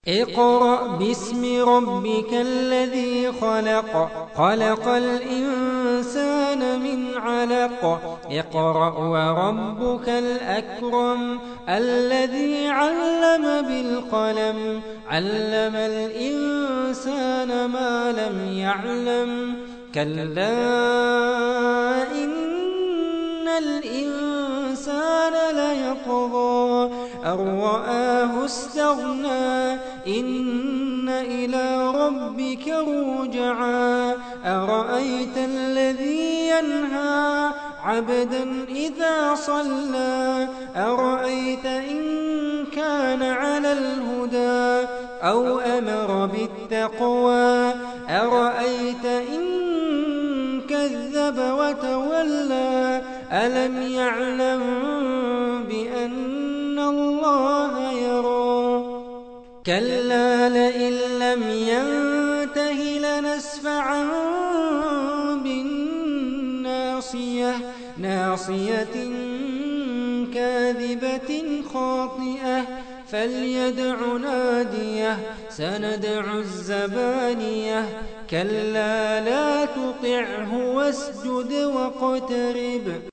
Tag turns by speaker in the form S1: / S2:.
S1: اقرأ باسم ربك الذي خلق خلق الإنسان من علق اقرأ وربك الأكرم الذي علم بالقلم علم الإنسان ما لم يعلم كلا إن الإنسان ليطغى أن رآه استغنى إن إلى ربك رجعا أرأيت الذي ينهى عبدا إذا صلى أرأيت إن كان على الهدى أو أمر بالتقوى أرأيت إن كذب وتولى ألم يعلم بأن الله يرى كلا لئن لم ينته لنسفعا بالناصية ناصية كاذبة خاطئة فليدع ناديه سندع الزبانية كلا لا تطعه واسجد واقترب